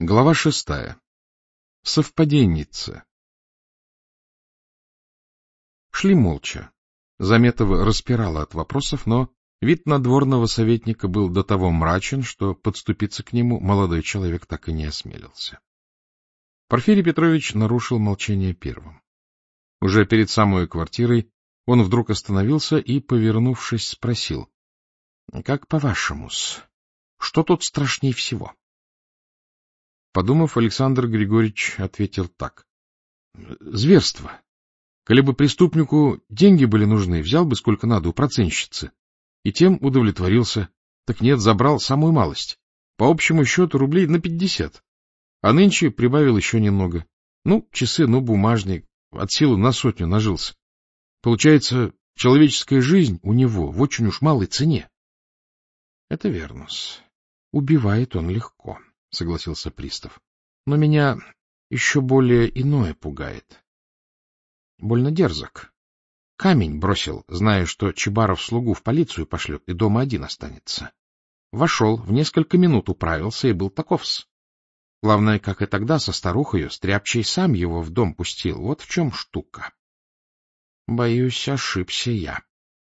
Глава 6. Совпаденница. Шли молча. Заметова распирала от вопросов, но вид надворного советника был до того мрачен, что подступиться к нему молодой человек так и не осмелился. Порфирий Петрович нарушил молчание первым. Уже перед самой квартирой он вдруг остановился и, повернувшись, спросил: — Как по-вашему-с, что тут страшней всего? Подумав, Александр Григорьевич ответил так: — Зверство. Коли бы преступнику деньги были нужны, взял бы сколько надо у процентщицы, и тем удовлетворился. Так нет, забрал самую малость. По общему счету рублей на 50. А нынче прибавил еще немного. Ну, часы, ну, бумажник. От силы на 100 нажился. Получается, человеческая жизнь у него в очень уж малой цене. — Это верно-с. Убивает он легко, — согласился пристав. — Но меня еще более иное пугает. Больно дерзок. Камень бросил, зная, что Чебаров слугу в полицию пошлет и дома один останется. Вошел, в несколько минут управился и был таков-с. Главное, как и тогда со старухою, стряпчий сам его в дом пустил. Вот в чем штука. Боюсь, ошибся я.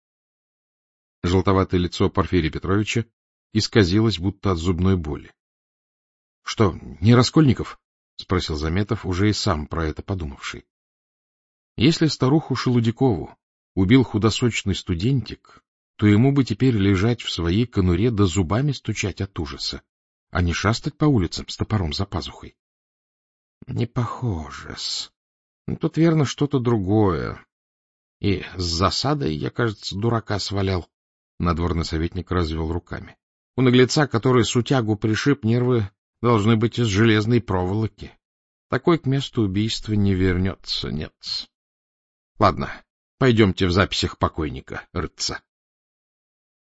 Желтоватое лицо Порфирия Петровича исказилось, будто от зубной боли. — Что, не Раскольников? — спросил Заметов, уже и сам про это подумавший. Если старуху Шелудякову убил худосочный студентик, то ему бы теперь лежать в своей конуре да зубами стучать от ужаса, а не шастать по улицам с топором за пазухой. — Не похоже-с. Тут верно что-то другое. И с засадой я, кажется, дурака свалял. Надворный советник развел руками. У наглеца, который сутягу пришиб, нервы должны быть из железной проволоки. Такой к месту убийства не вернется, нет. Ладно, пойдемте в записях покойника рыться.